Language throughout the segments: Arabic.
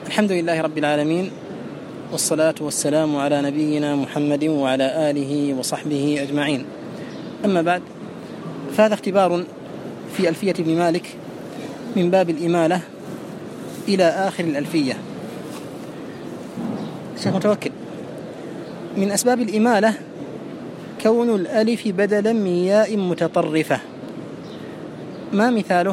الحمد لله رب العالمين، والصلاة والسلام على نبينا محمد وعلى آله وصحبه أجمعين. أما بعد، فهذا اختبار في ألفية ابن مالك من باب الإمالة إلى آخر الألفية. شيخ متوكل، من أسباب الإمالة كون الألف بدلا من ياء متطرفة، ما مثاله؟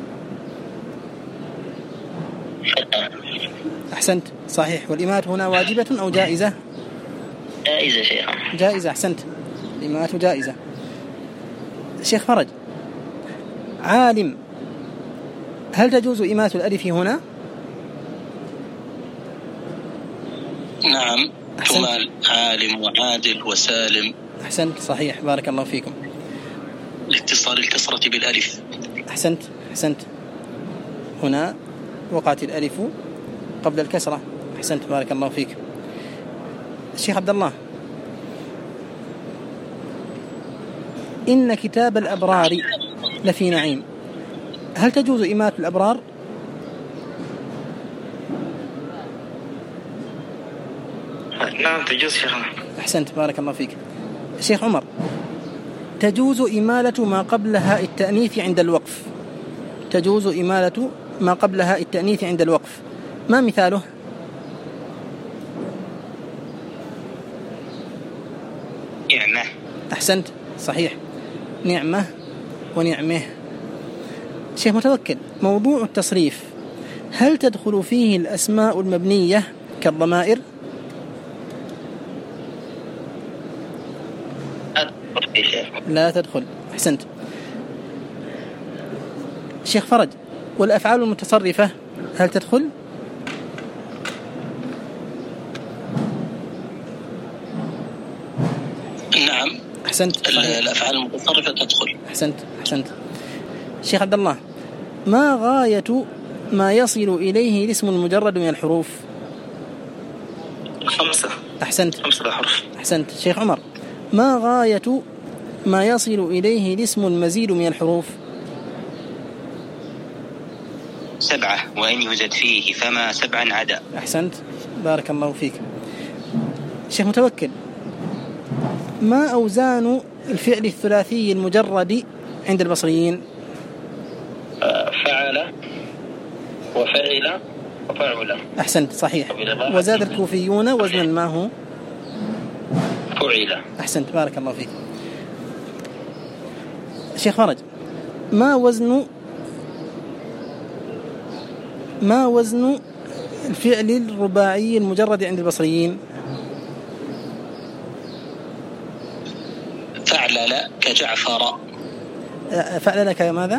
أحسنت، صحيح. والإمالة هنا واجبة أو جائزة؟ جائزة شيخ. جائزة، أحسنت، الإمالة جائزة. شيخ فرج، عالم، هل تجوز إمالة الألف هنا؟ نعم، تمال عالم وعادل وسالم. أحسنت، صحيح، بارك الله فيكم. لاتصال الكسرة بالألف. أحسنت، أحسنت، هنا وقعت الألف قبل الكسرة. أحسنت، بارك الله فيك. الشيخ عبد الله، إن كتاب الأبرار لفي نعيم، هل تجوز إمالة الأبرار؟ نعم تجوز شيخنا. أحسنت، بارك الله فيك. الشيخ عمر، تجوز إمالة ما قبلها التأنيث عند الوقف، تجوز إمالة ما قبلها التأنيث عند الوقف، ما مثاله؟ نعمة. أحسنت، صحيح، نعمة ونعمه. شيخ متوكل، موضوع التصريف هل تدخل فيه الأسماء المبنية كالضمائر؟ لا تدخل. أحسنت. شيخ فرج، والأفعال المتصرفة هل تدخل؟ نعم. أحسنت، الأفعال المتصرفة تدخل. أحسنت، أحسنت. شيخ عبد الله، ما غاية ما يصل إليه الاسم المجرد من الحروف؟ 5. أحسنت، 5 أحرف. أحسنت. شيخ عمر، ما غاية ما يصل إليه الاسم المزيد من الحروف؟ 7، وإن يزد فيه فما 7 عدا. أحسنت، بارك الله فيك. شيخ متوكل، ما أوزان الفعل الثلاثي المجرد عند البصريين؟ فعل وفعل وفعل. أحسنت، صحيح. وزاد الكوفيون وزنا ما هو؟ فعل. أحسنت، بارك الله فيك. شيخ فرج، ما وزن الفعل الرباعي المجرد عند البصريين؟ فعلل كجعفر. فعلل كماذا؟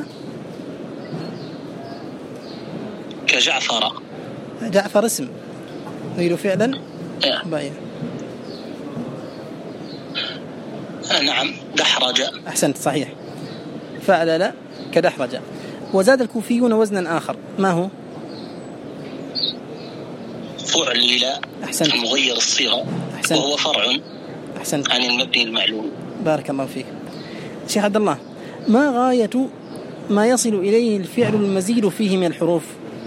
كجعفر. جعفر اسم، نريد فعلا رباعيا. نعم، دحرج. أحسنت، صحيح، فعلل كدحرج. وزاد الكوفيون وزنا آخر، ما هو؟ فعلل. أحسنت، مغير الصيغة. أحسنت، وهو فرع. أحسنت، عن المبني المعلوم. بارك الله فيك. شيخ عبد الله، ما غاية ما يصل إليه الفعل المزيد فيه من الحروف؟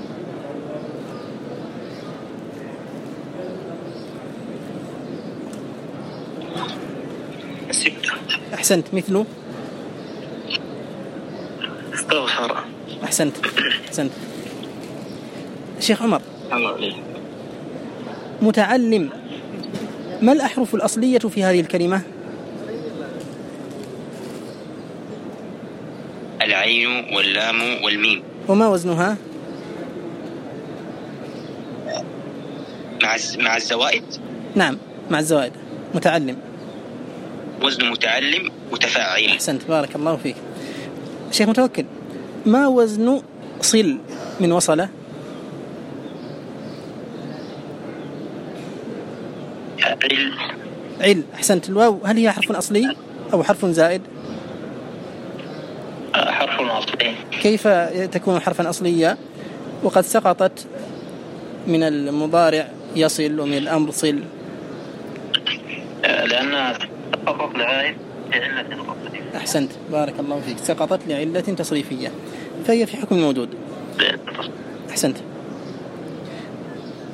6. أحسنت، مثله؟ استغفر. أحسنت، أحسنت. شيخ عمر، متعلم، ما الأحرف الأصلية في هذه الكلمة؟ العين واللام والميم. وما وزنها؟ مع الزوائد. نعم، مع الزوائد. متعلم، وزن متعلم متفاعل. أحسنت، بارك الله فيك. شيخ متوكل، ما وزن صل من وصله؟ عل. أحسنت. الواو هل هي حرف أصلي أو حرف زائد؟ حرف أصلي. كيف تكون حرفا أصليا وقد سقطت من المضارع يصل ومن الأمر صل؟ لأنها سقطت لعائد لعلة تصريفية. أحسنت، بارك الله فيك، سقطت لعلة تصريفية، فهي في حكم الموجود. أحسنت.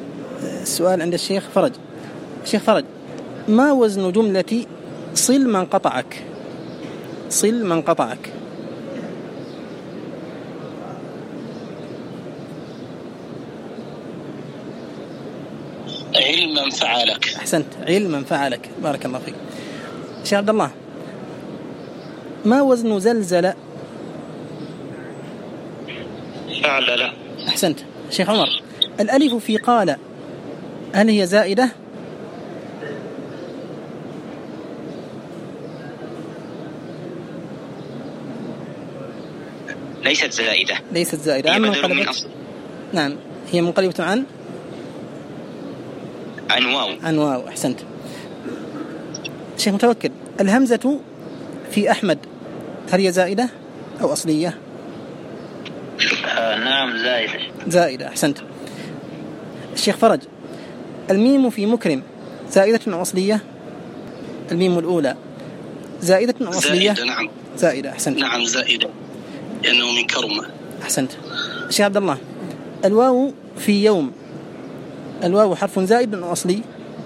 السؤال عند الشيخ فرج. الشيخ فرج، ما وزن جملة صل من قطعك؟ صل من قطعك. علما فعلك. أحسنت، علما فعلك، بارك الله فيك. شيخ عبد الله، ما وزن زلزل؟ فعلل. أحسنت. شيخ عمر، الألف في قال هل هي زائدة؟ ليست زائدة. ليست زائدة. هي عن بدل من أصل. نعم، هي منقلبة عن واو. عن واو. أحسنت. شيخ متوكل، الهمزة في أحمد هل هي زائدة أو أصلية؟ نعم زائدة. زائدة. أحسنت. الشيخ فرج، الميم في مكرم زائدة أو أصلية؟ الميم الأولى زائدة أو أصلية؟ زائدة. نعم زائدة. أحسنت. نعم زائدة لأنه من كرمة. أحسنت. الشيخ عبد الله، الواو في يوم، الواو حرف زائد أو أصلي؟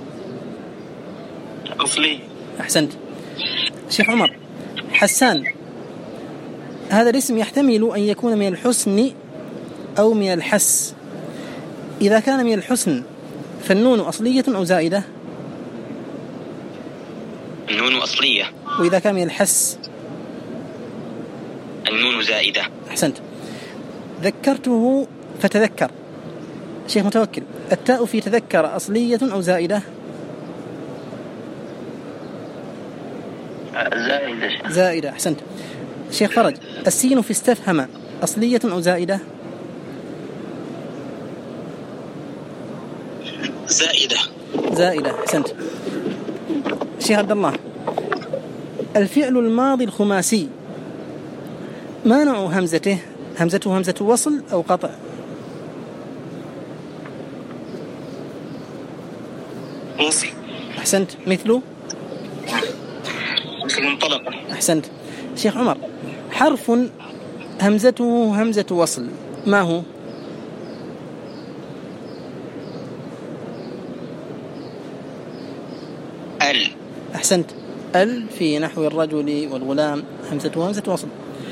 أصلي. أحسنت. الشيخ عمر، حسان هذا الاسم يحتمل أن يكون من الحسن أو من الحس. إذا كان من الحسن فالنون أصلية أو زائدة؟ النون أصلية. وإذا كان من الحس؟ النون زائدة. أحسنت. ذكرته فتذكر. شيخ متوكل، التاء في تذكر أصلية أو زائدة؟ زائدة. زائدة. أحسنت. شيخ فرج، السين في استفهم أصلية أو زائدة؟ زائدة. زائدة. أحسنت. شيخ عبد الله، الفعل الماضي الخماسي ما نوع همزته؟ همزته همزة وصل أو قطع؟ وصل. أحسنت. مثله؟ مثل انطلق. أحسنت. شيخ عمر، حرف همزته همزة وصل ما هو؟ ال. أحسنت. ال في نحو الرجل والغلام همزته همزة وصل.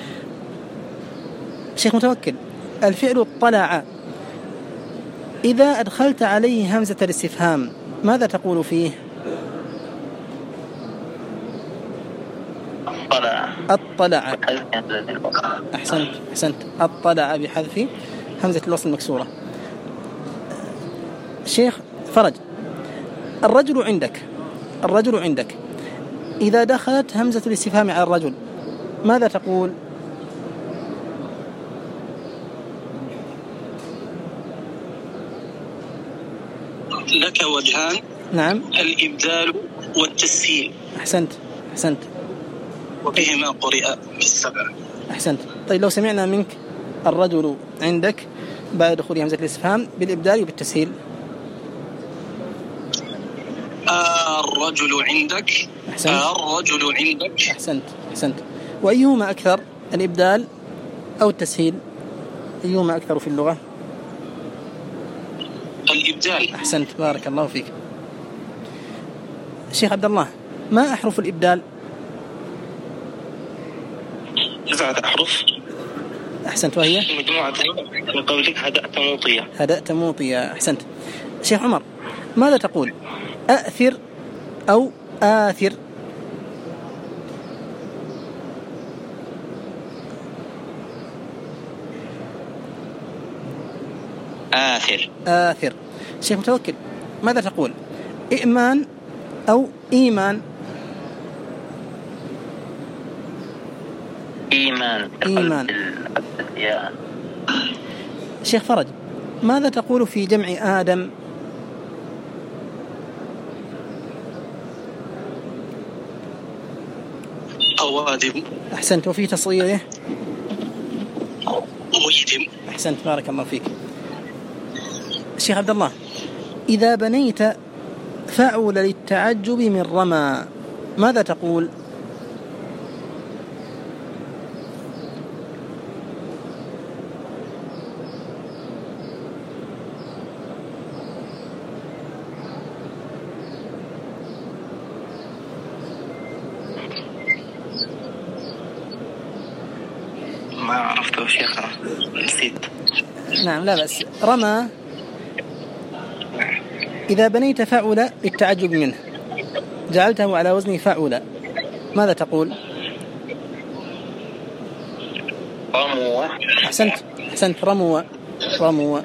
شيخ متوكل، الفعل اطلع إذا أدخلت عليه همزة الاستفهام ماذا تقول فيه؟ اطلع. أحسنت. أحسنت. اطلع بحذف همزة الوصل المكسورة. شيخ فرج، الرجل عندك، الرجل عندك إذا دخلت همزة الاستفهام على الرجل ماذا تقول؟ لك وجهان. نعم. الإبدال والتسهيل. أحسنت. أحسنت. وبهما قرئ بالسبع. أحسنت. طيب لو سمعنا منك الرجل عندك بعد دخول همزة الاستفهام بالإبدال وبالتسهيل. الرجل عندك. أحسنت. الرجل عندك. أحسنت. أحسنت. وأيهما أكثر، الإبدال أو التسهيل؟ أيهما أكثر في اللغة؟ الإبدال. أحسنت، بارك الله فيك. الشيخ عبد الله، ما أحرف الإبدال؟ 9 أحرف. أحسنت. وهي مجموعة من قولك هدأت موطية. هدأت موطية. أحسنت. الشيخ عمر، ماذا تقول، أأثر أو آثر؟ آثر. آثر. الشيخ متوكل، ماذا تقول، إئمان أو إيمان؟ إيمان. إيمان. شيخ فرج، ماذا تقول في جمع آدم؟ أوادم. أحسنت. وفي تصغيره؟ ويدم. أحسنت، بارك الله فيك. الشيخ عبد الله، إذا بنيت فعول للتعجب من رمى ماذا تقول؟ شيخنا نسيت. نعم لا بأس. رمى إذا بنيت فعل للتعجب منه جعلته على وزن فعل ماذا تقول؟ رموا. أحسنت رموا.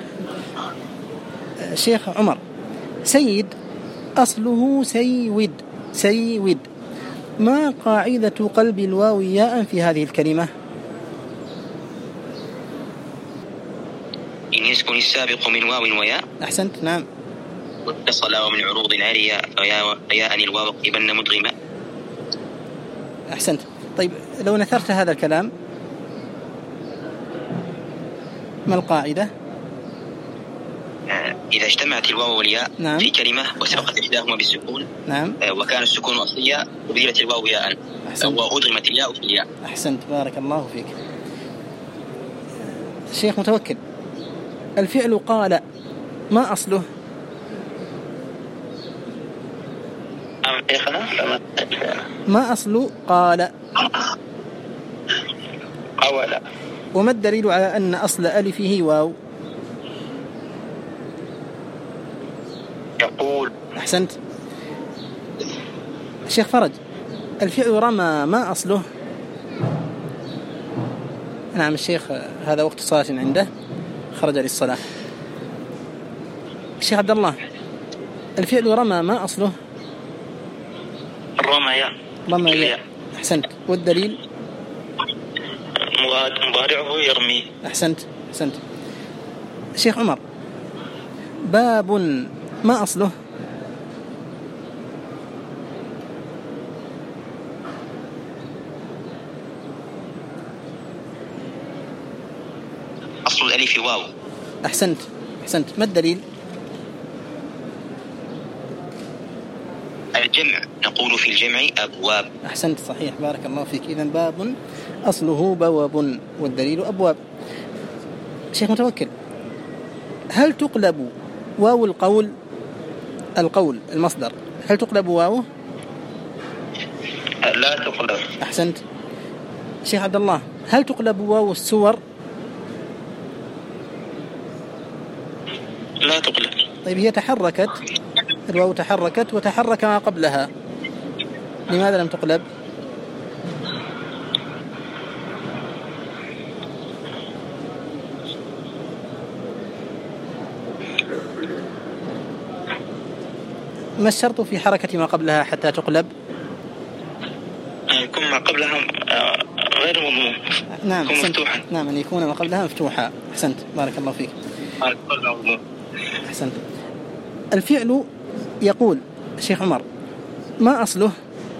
شيخ عمر، سيد أصله سيود. ما قاعدة قلب الواو ياء في هذه الكلمة؟ إن يسكن السابق من واو وياء. أحسنت. نعم. واتصل ومن عروض العليا فياء الواو قبلن مدغما. أحسنت. طيب لو نثرت هذا الكلام ما القاعدة؟ إذا اجتمعت الواو والياء نعم. في كلمة وسبقت إحداهما بالسكون، نعم، وكان السكون أصليا وبدلت الواو ياء وأدغمت الياء في الياء. أحسنت بارك الله فيك. الشيخ متوكل، الفعل قال ما أصله؟ ما أصل قال؟ قول. وما الدليل على أن أصل ألفه واو؟ يقول. أحسنت. الشيخ فرج، الفعل رمى ما أصله؟ نعم الشيخ هذا وقت صلاة عنده خرج للصلاة. الشيخ عبد الله، الفعل رمى ما أصله؟ رمى. أحسنت. والدليل؟ مضارعه يرمي. أحسنت. الشيخ عمر، باب ما أصله؟ أصل الألف واو. أحسنت. ما الدليل؟ الجمع، نقول في الجمع أبواب. أحسنت صحيح بارك الله فيك. إذن باب أصله بواب والدليل أبواب. شيخ متوكل، هل تقلب واو القول المصدر هل تقلب واو؟ لا تقلب. أحسنت. شيخ عبد الله، هل تقلب واو السور؟ لا تقلب. طيب هي تحركت، الواو تحركت وتحرك ما قبلها، لماذا لم تقلب؟ ما الشرط في حركة ما قبلها حتى تقلب؟ يكون ما قبلها غير مضموم. نعم مفتوحا. نعم أن يكون ما قبلها مفتوحا. أحسنت بارك الله فيك. أحسنت. الفعل يقول الشيخ عمر ما أصله؟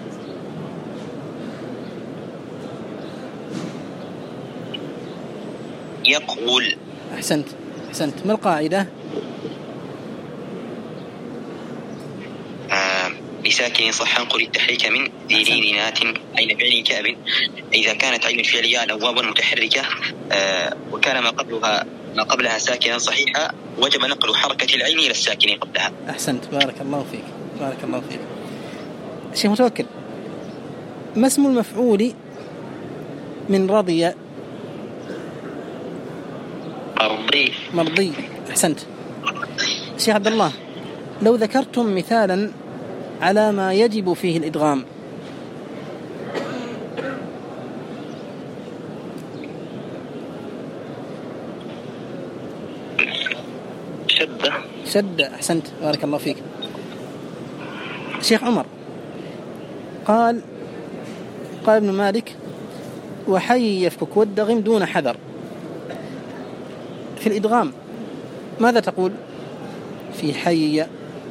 يقول. أحسنت. ما القاعدة؟ بساكن صحا قل التحريك من ذي نات أين فعل كأب إذا كانت عين الفعلية أو واو متحركة وكان ما قبلها ساكنا صحيحا وجب نقل حركة العين إلى الساكن قبلها. أحسنت بارك الله فيك. الشيخ متوكل، ما اسم المفعول من رضي؟ مرضي. أحسنت. الشيخ عبد الله، لو ذكرتم مثالا على ما يجب فيه الإدغام. شدة. أحسنت بارك الله فيك. الشيخ عمر، قال ابن مالك وحي يفكك والدغم دون حذر. في الإدغام ماذا تقول في حي؟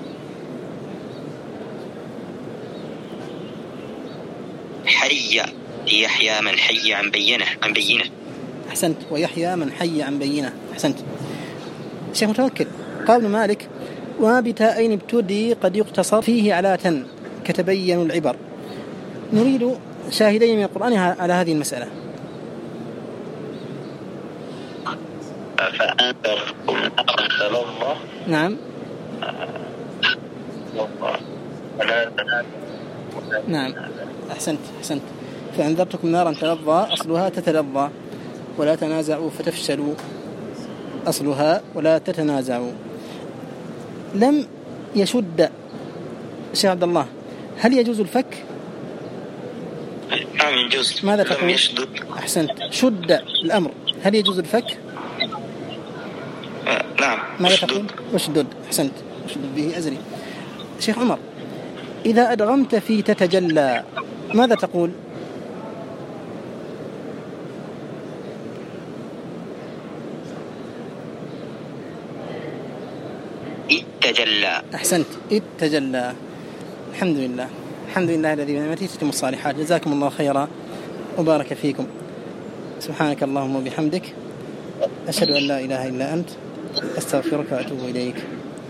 يحيى من حي عن بينه. أحسنت. ويحيى من حي عن بينه. أحسنت. الشيخ متوكل، قال ابن مالك وما بتاءين ابتدي قد يقتصر فيه على تن كتبين العبر. نريد شاهدين من القرآن على هذه المسألة. فأنذرتكم نارا تلظى. نعم. نعم أحسنت. فأنذرتكم نارا تلظى أصلها تتلظى. ولا تنازعوا فتفشلوا، أصلها ولا تتنازعوا. لم يشد شيخ عبد الله، هل يجوز الفك؟ نعم يجوز. ماذا لم تقول؟ يشدد. أحسنت، شد الأمر، هل يجوز الفك؟ نعم. ماذا أشدد. تقول؟ أشدد، أحسنت، أشدد به أزري. شيخ عمر، إذا أدغمت في تتجلى ماذا تقول؟ تجلى. أحسنت، تجلى. الحمد لله، الحمد لله الذي بنعمته تتم الصالحات. جزاكم الله خيرا وبارك فيكم. سبحانك اللهم وبحمدك، أشهد أن لا إله إلا أنت، أستغفرك وأتوب إليك.